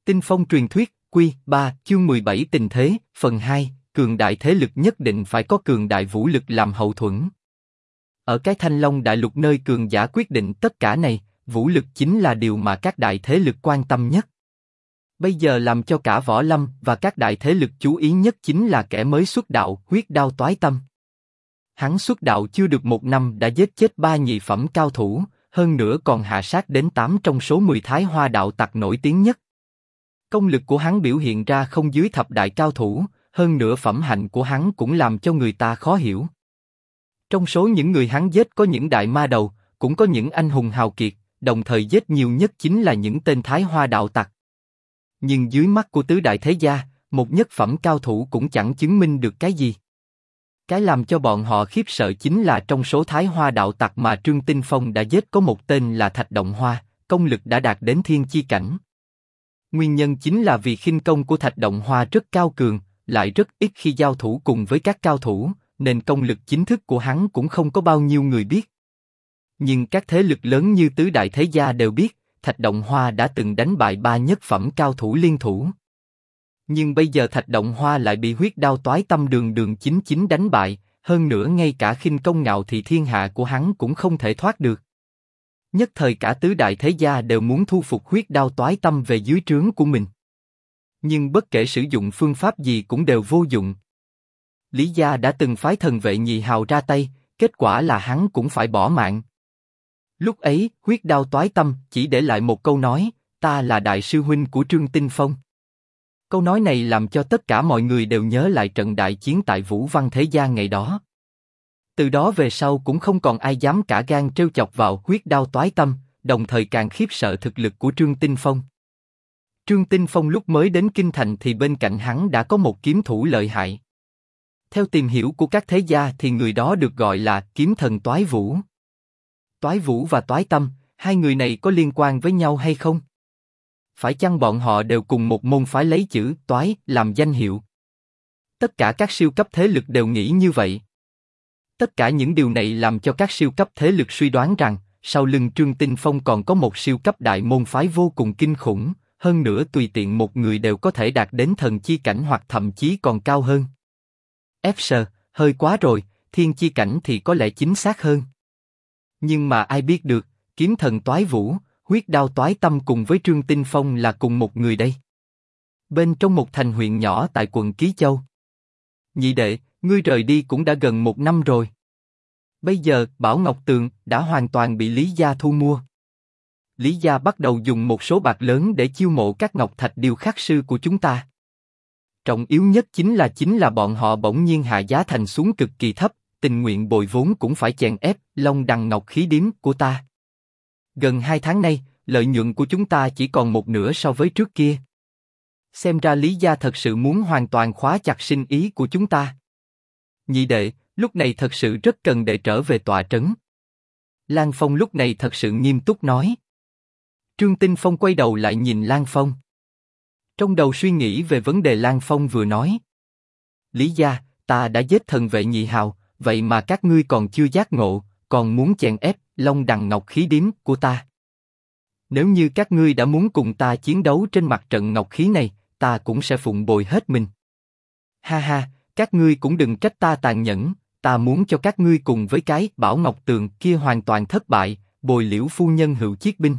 Tinh Phong truyền thuyết, Quy 3, chương 17 tình thế, phần 2, cường đại thế lực nhất định phải có cường đại vũ lực làm hậu thuẫn. Ở cái Thanh Long Đại Lục nơi cường giả quyết định tất cả này, vũ lực chính là điều mà các đại thế lực quan tâm nhất. Bây giờ làm cho cả võ lâm và các đại thế lực chú ý nhất chính là kẻ mới xuất đạo, Huyết Đao Toái Tâm. Hắn xuất đạo chưa được 1 năm đã giết chết 3 nhị phẩm cao thủ, hơn nữa còn hạ sát đến 8 trong số 10 Thái Hoa đạo tặc nổi tiếng nhất. Công lực của hắn biểu hiện ra không dưới thập đại cao thủ, hơn nữa phẩm hạnh của hắn cũng làm cho người ta khó hiểu. Trong số những người hắn giết có những đại ma đầu, cũng có những anh hùng hào kiệt, đồng thời giết nhiều nhất chính là những tên Thái Hoa đạo tặc. Nhưng dưới mắt của tứ đại thế gia, một nhất phẩm cao thủ cũng chẳng chứng minh được cái gì. Cái làm cho bọn họ khiếp sợ chính là trong số Thái Hoa đạo tặc mà Trương Tinh Phong đã giết có một tên là Thạch Động Hoa, công lực đã đạt đến thiên chi cảnh. Nguyên nhân chính là vì khinh công của Thạch Động Hoa rất cao cường, lại rất ít khi giao thủ cùng với các cao thủ, nên công lực chính thức của hắn cũng không có bao nhiêu người biết. Nhưng các thế lực lớn như tứ đại thế gia đều biết, Thạch Động Hoa đã từng đánh bại 3 nhất phẩm cao thủ liên thủ. Nhưng bây giờ Thạch Động Hoa lại bị Huyết Đao Toái Tâm đường đường chính chính đánh bại, hơn nữa ngay cả khinh công ngạo thị thiên hạ của hắn cũng không thể thoát được. Nhất thời cả tứ đại thế gia đều muốn thu phục Huyết Đao Toái Tâm về dưới trướng của mình. Nhưng bất kể sử dụng phương pháp gì cũng đều vô dụng. Lý gia đã từng phái thần vệ nhị hào ra tay, kết quả là hắn cũng phải bỏ mạng. Lúc ấy, Huyết Đao Toái Tâm chỉ để lại một câu nói, ta là đại sư huynh của Trương Tinh Phong. Câu nói này làm cho tất cả mọi người đều nhớ lại trận đại chiến tại Vũ Văn Thế Gia ngày đó. Từ đó về sau cũng không còn ai dám cả gan trêu chọc vào Huyết Đao Toái Tâm, đồng thời càng khiếp sợ thực lực của Trương Tinh Phong. Trương Tinh Phong lúc mới đến Kinh Thành thì bên cạnh hắn đã có một kiếm thủ lợi hại. Theo tìm hiểu của các thế gia thì người đó được gọi là kiếm thần Toái Vũ. Toái Vũ và Toái Tâm, hai người này có liên quan với nhau hay không? Phải chăng bọn họ đều cùng một môn phái lấy chữ Toái làm danh hiệu? Tất cả các siêu cấp thế lực đều nghĩ như vậy. Tất cả những điều này làm cho các siêu cấp thế lực suy đoán rằng, sau lưng Trương Tinh Phong còn có một siêu cấp đại môn phái vô cùng kinh khủng, hơn nữa tùy tiện một người đều có thể đạt đến thần chi cảnh hoặc thậm chí còn cao hơn. Sir, hơi quá rồi, thiên chi cảnh thì có lẽ chính xác hơn. Nhưng mà ai biết được, kiếm thần Toái Vũ, Huyết Đao Toái Tâm cùng với Trương Tinh Phong là cùng một người đây. Bên trong một thành huyện nhỏ tại quận Ký Châu. Nhị đệ, ngươi rời đi cũng đã gần 1 năm rồi. Bây giờ, Bảo Ngọc Tường đã hoàn toàn bị Lý gia thu mua. Lý gia bắt đầu dùng một số bạc lớn để chiêu mộ các ngọc thạch điêu khắc sư của chúng ta. Trọng yếu nhất chính là bọn họ bỗng nhiên hạ giá thành xuống cực kỳ thấp, tình nguyện bồi vốn cũng phải chèn ép Long Đằng Ngọc Khí Điếm của ta. Gần 2 tháng nay, lợi nhuận của chúng ta chỉ còn một nửa so với trước kia. Xem ra Lý gia thật sự muốn hoàn toàn khóa chặt sinh ý của chúng ta. Nhị đệ, lúc này thật sự rất cần đệ trở về tọa trấn. Lan Phong lúc này thật sự nghiêm túc nói. Trương Tinh Phong quay đầu lại nhìn Lan Phong. Trong đầu suy nghĩ về vấn đề Lan Phong vừa nói. Lý gia, ta đã giết thần vệ nhị hào, vậy mà các ngươi còn chưa giác ngộ, còn muốn chèn ép Long Đằng Ngọc Khí Điếm của ta. Nếu như các ngươi đã muốn cùng ta chiến đấu trên mặt trận ngọc khí này, ta cũng sẽ phụng bồi hết mình. Ha ha, các ngươi cũng đừng trách ta tàn nhẫn, ta muốn cho các ngươi cùng với cái Bảo Ngọc Tường kia hoàn toàn thất bại, bồi Liễu phu nhân hữu chiết binh.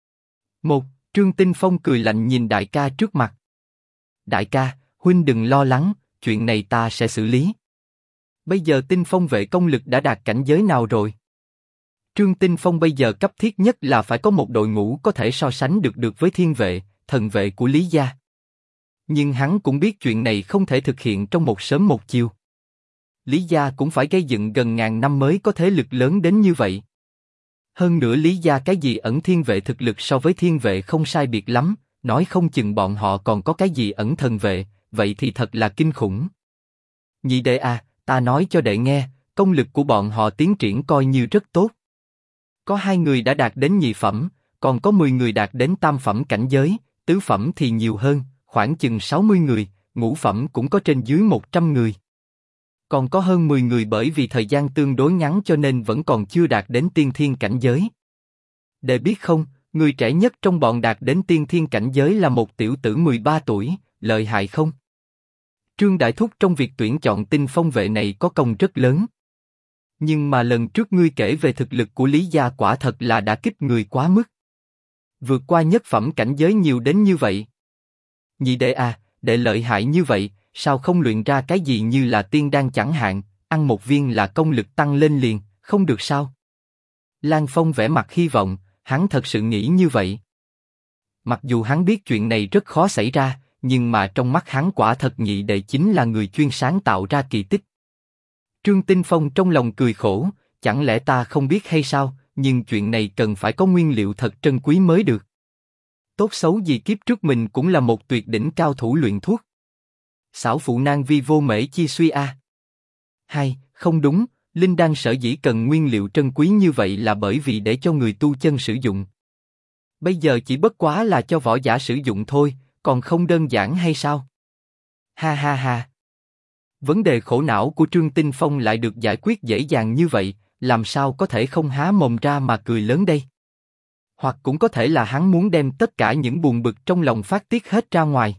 Trương Tinh Phong cười lạnh nhìn đại ca trước mặt. Đại ca, huynh đừng lo lắng, chuyện này ta sẽ xử lý. Bây giờ Tinh Phong vệ công lực đã đạt cảnh giới nào rồi? Trương Tinh Phong bây giờ cấp thiết nhất là phải có một đội ngũ có thể so sánh được với thiên vệ, thần vệ của Lý gia. Nhưng hắn cũng biết chuyện này không thể thực hiện trong một sớm một chiều. Lý gia cũng phải gây dựng gần 1000 năm mới có thế lực lớn đến như vậy. Hơn nữa Lý gia cái gì ẩn thiên vệ thực lực so với thiên vệ không sai biệt lắm, nói không chừng bọn họ còn có cái gì ẩn thần vệ, vậy thì thật là kinh khủng. Nhị đệ à, ta nói cho đệ nghe, công lực của bọn họ tiến triển coi như rất tốt. Có 2 người đã đạt đến nhị phẩm, còn có 10 người đạt đến tam phẩm cảnh giới, tứ phẩm thì nhiều hơn, khoảng chừng 60 người, ngũ phẩm cũng có trên dưới 100 người. Còn có hơn 10 người bởi vì thời gian tương đối ngắn cho nên vẫn còn chưa đạt đến tiên thiên cảnh giới. Đệ biết không, Người trẻ nhất trong bọn đạt đến tiên thiên cảnh giới là một tiểu tử 13 tuổi, lợi hại không? Trương Đại Thúc trong việc tuyển chọn Tinh Phong vệ này có công rất lớn. Nhưng mà lần trước ngươi kể về thực lực của Lý gia quả thật là đã kích người quá mức. Vượt qua nhất phẩm cảnh giới nhiều đến như vậy. Nhị đệ à, đệ lợi hại như vậy, sao không luyện ra cái gì như là tiên đan chẳng hạn, ăn một viên là công lực tăng lên liền, không được sao? Lan Phong vẻ mặt hy vọng, hắn thật sự nghĩ như vậy. Mặc dù hắn biết chuyện này rất khó xảy ra, nhưng mà trong mắt hắn quả thật nhị đệ chính là người chuyên sáng tạo ra kỳ tích. Trương Tinh Phong trong lòng cười khổ, chẳng lẽ ta không biết hay sao, nhưng chuyện này cần phải có nguyên liệu thật trân quý mới được. Tốt xấu gì kiếp trước mình cũng là một tuyệt đỉnh cao thủ luyện thuốc. Xảo phụ nan vi vô mễ chi suy a. Hay, không đúng, linh đan sở dĩ cần nguyên liệu trân quý như vậy là bởi vì để cho người tu chân sử dụng. Bây giờ chỉ bất quá là cho võ giả sử dụng thôi, còn không đơn giản hay sao? Ha ha ha. Vấn đề khổ não của Trương Tinh Phong lại được giải quyết dễ dàng như vậy, làm sao có thể không há mồm ra mà cười lớn đây? Hoặc cũng có thể là hắn muốn đem tất cả những buồn bực trong lòng phát tiết hết ra ngoài.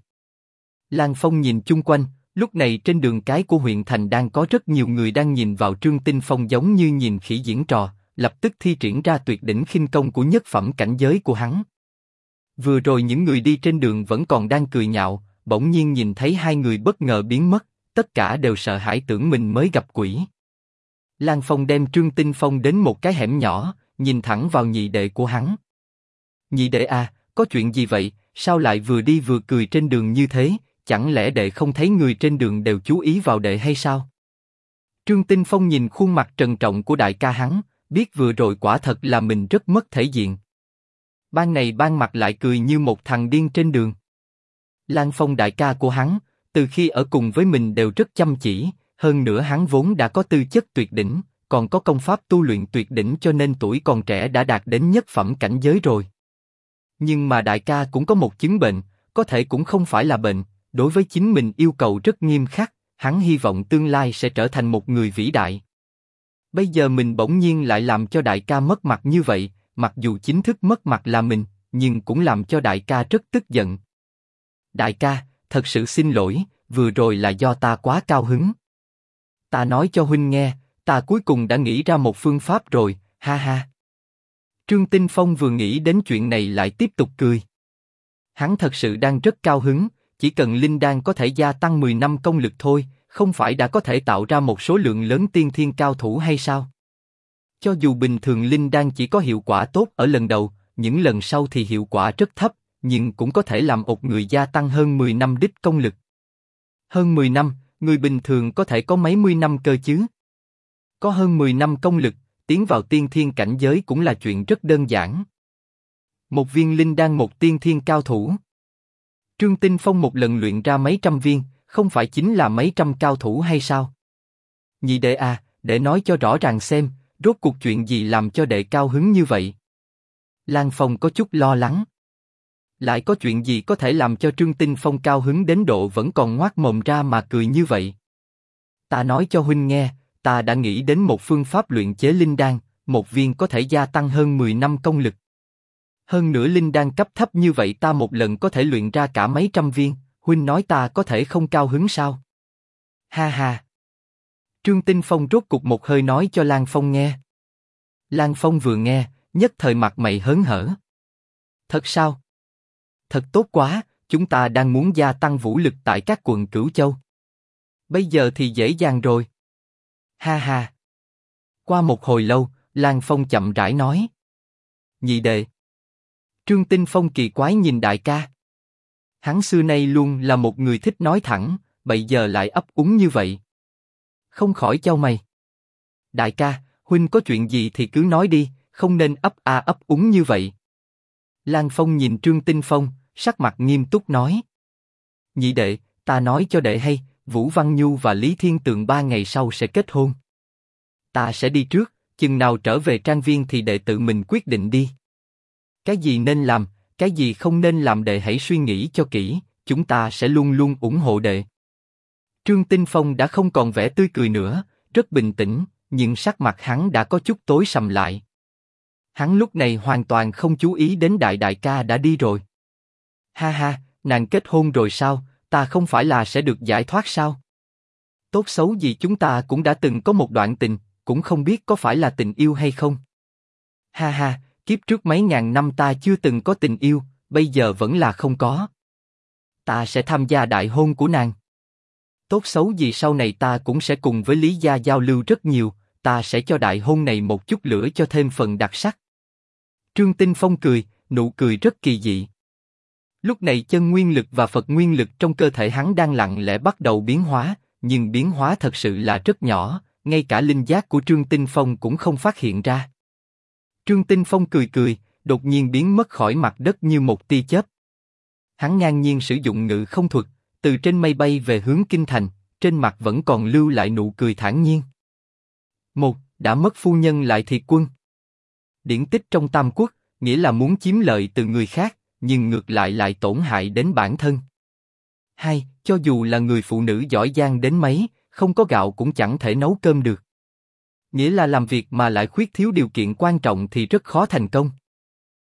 Lan Phong nhìn chung quanh, lúc này trên đường cái của huyện thành đang có rất nhiều người đang nhìn vào Trương Tinh Phong giống như nhìn khỉ diễn trò, lập tức thi triển ra tuyệt đỉnh khinh công của nhất phẩm cảnh giới của hắn. Vừa rồi những người đi trên đường vẫn còn đang cười nhạo, bỗng nhiên nhìn thấy hai người bất ngờ biến mất, tất cả đều sợ hãi tưởng mình mới gặp quỷ. Lan Phong đem Trương Tinh Phong đến một cái hẻm nhỏ, nhìn thẳng vào nhị đệ của hắn. Nhị đệ à, có chuyện gì vậy, sao lại vừa đi vừa cười trên đường như thế, chẳng lẽ đệ không thấy người trên đường đều chú ý vào đệ hay sao? Trương Tinh Phong nhìn khuôn mặt trần trọng của đại ca hắn, biết vừa rồi quả thật là mình rất mất thể diện. Ban này ban mặt lại cười như một thằng điên trên đường. Lan Phong đại ca của hắn, từ khi ở cùng với mình đều rất chăm chỉ, hơn nữa hắn vốn đã có tư chất tuyệt đỉnh, còn có công pháp tu luyện tuyệt đỉnh cho nên tuổi còn trẻ đã đạt đến nhất phẩm cảnh giới rồi. Nhưng mà đại ca cũng có một chứng bệnh, có thể cũng không phải là bệnh, đối với chính mình yêu cầu rất nghiêm khắc, hắn hy vọng tương lai sẽ trở thành một người vĩ đại. Bây giờ mình bỗng nhiên lại làm cho đại ca mất mặt như vậy, mặc dù chính thức mất mặt là mình, nhưng cũng làm cho đại ca rất tức giận. Đại ca, thật sự xin lỗi, vừa rồi là do ta quá cao hứng. Ta nói cho huynh nghe, ta cuối cùng đã nghĩ ra một phương pháp rồi, ha ha. Trương Tinh Phong vừa nghĩ đến chuyện này lại tiếp tục cười. Hắn thật sự đang rất cao hứng, chỉ cần linh đan có thể gia tăng 10 năm công lực thôi, không phải đã có thể tạo ra một số lượng lớn tiên thiên cao thủ hay sao? Cho dù bình thường linh đan chỉ có hiệu quả tốt ở lần đầu, những lần sau thì hiệu quả rất thấp, nhưng cũng có thể làm một người gia tăng hơn 10 năm đích công lực. Hơn 10 năm, người bình thường có thể có mấy mươi năm cơ chứ? Có hơn 10 năm công lực, tiến vào tiên thiên cảnh giới cũng là chuyện rất đơn giản. Một viên linh đan một tiên thiên cao thủ. Trương Tinh Phong một lần luyện ra mấy trăm viên, không phải chính là mấy trăm cao thủ hay sao? Nhị đệ à, để nói cho rõ ràng xem, rốt cuộc chuyện gì làm cho đệ cao hứng như vậy? Lan Phong có chút lo lắng. Lại có chuyện gì có thể làm cho Trương Tinh Phong cao hứng đến độ vẫn còn ngoác mồm ra mà cười như vậy? Ta nói cho huynh nghe, ta đã nghĩ đến một phương pháp luyện chế linh đan, một viên có thể gia tăng hơn 10 năm công lực. Hơn nữa linh đan cấp thấp như vậy ta một lần có thể luyện ra cả mấy trăm viên, huynh nói ta có thể không cao hứng sao? Ha ha. Trương Tinh Phong rốt cục một hơi nói cho Lan Phong nghe. Lan Phong vừa nghe, nhất thời mặt mày hớn hở. Thật sao? Thật tốt quá, chúng ta đang muốn gia tăng vũ lực tại các quận Cửu Châu. Bây giờ thì dễ dàng rồi. Ha ha. Qua một hồi lâu, Lan Phong chậm rãi nói. Nhị đệ. Trương Tinh Phong kỳ quái nhìn đại ca. Hắn xưa nay luôn là một người thích nói thẳng, bây giờ lại ấp úng như vậy. Không khỏi chau mày. Đại ca, huynh có chuyện gì thì cứ nói đi, không nên ấp a ấp úng như vậy. Lan Phong nhìn Trương Tinh Phong, sắc mặt nghiêm túc nói. Nhị đệ, ta nói cho đệ hay, Vũ Văn Nhu và Lý Thiên Tường 3 ngày sau sẽ kết hôn. Ta sẽ đi trước, chừng nào trở về trang viên thì đệ tự mình quyết định đi. Cái gì nên làm, cái gì không nên làm đệ hãy suy nghĩ cho kỹ, chúng ta sẽ luôn luôn ủng hộ đệ. Trương Tinh Phong đã không còn vẻ tươi cười nữa, rất bình tĩnh, nhưng sắc mặt hắn đã có chút tối sầm lại. Hắn lúc này hoàn toàn không chú ý đến đại đại ca đã đi rồi. Ha ha, nàng kết hôn rồi sao, ta không phải là sẽ được giải thoát sao? Tốt xấu gì chúng ta cũng đã từng có một đoạn tình, cũng không biết có phải là tình yêu hay không. Ha ha, kiếp trước mấy ngàn năm ta chưa từng có tình yêu, bây giờ vẫn là không có. Ta sẽ tham gia đại hôn của nàng. Tốt xấu gì sau này ta cũng sẽ cùng với Lý gia giao lưu rất nhiều, ta sẽ cho đại hôn này một chút lửa cho thêm phần đặc sắc. Trương Tinh Phong cười, nụ cười rất kỳ dị. Lúc này chân nguyên lực và Phật nguyên lực trong cơ thể hắn đang lặng lẽ bắt đầu biến hóa, nhưng biến hóa thật sự là rất nhỏ, ngay cả linh giác của Trương Tinh Phong cũng không phát hiện ra. Trương Tinh Phong cười cười, đột nhiên biến mất khỏi mặt đất như một tia chớp. Hắn ngang nhiên sử dụng ngự không thuật, từ trên mây bay về hướng kinh thành, trên mặt vẫn còn lưu lại nụ cười thản nhiên. Một, đã mất phu nhân lại thiệt quân. Điển tích trong Tam Quốc, nghĩa là muốn chiếm lợi từ người khác, nhưng ngược lại lại tổn hại đến bản thân. Hai, cho dù là người phụ nữ giỏi giang đến mấy, không có gạo cũng chẳng thể nấu cơm được. Nghĩa là làm việc mà lại khuyết thiếu điều kiện quan trọng thì rất khó thành công.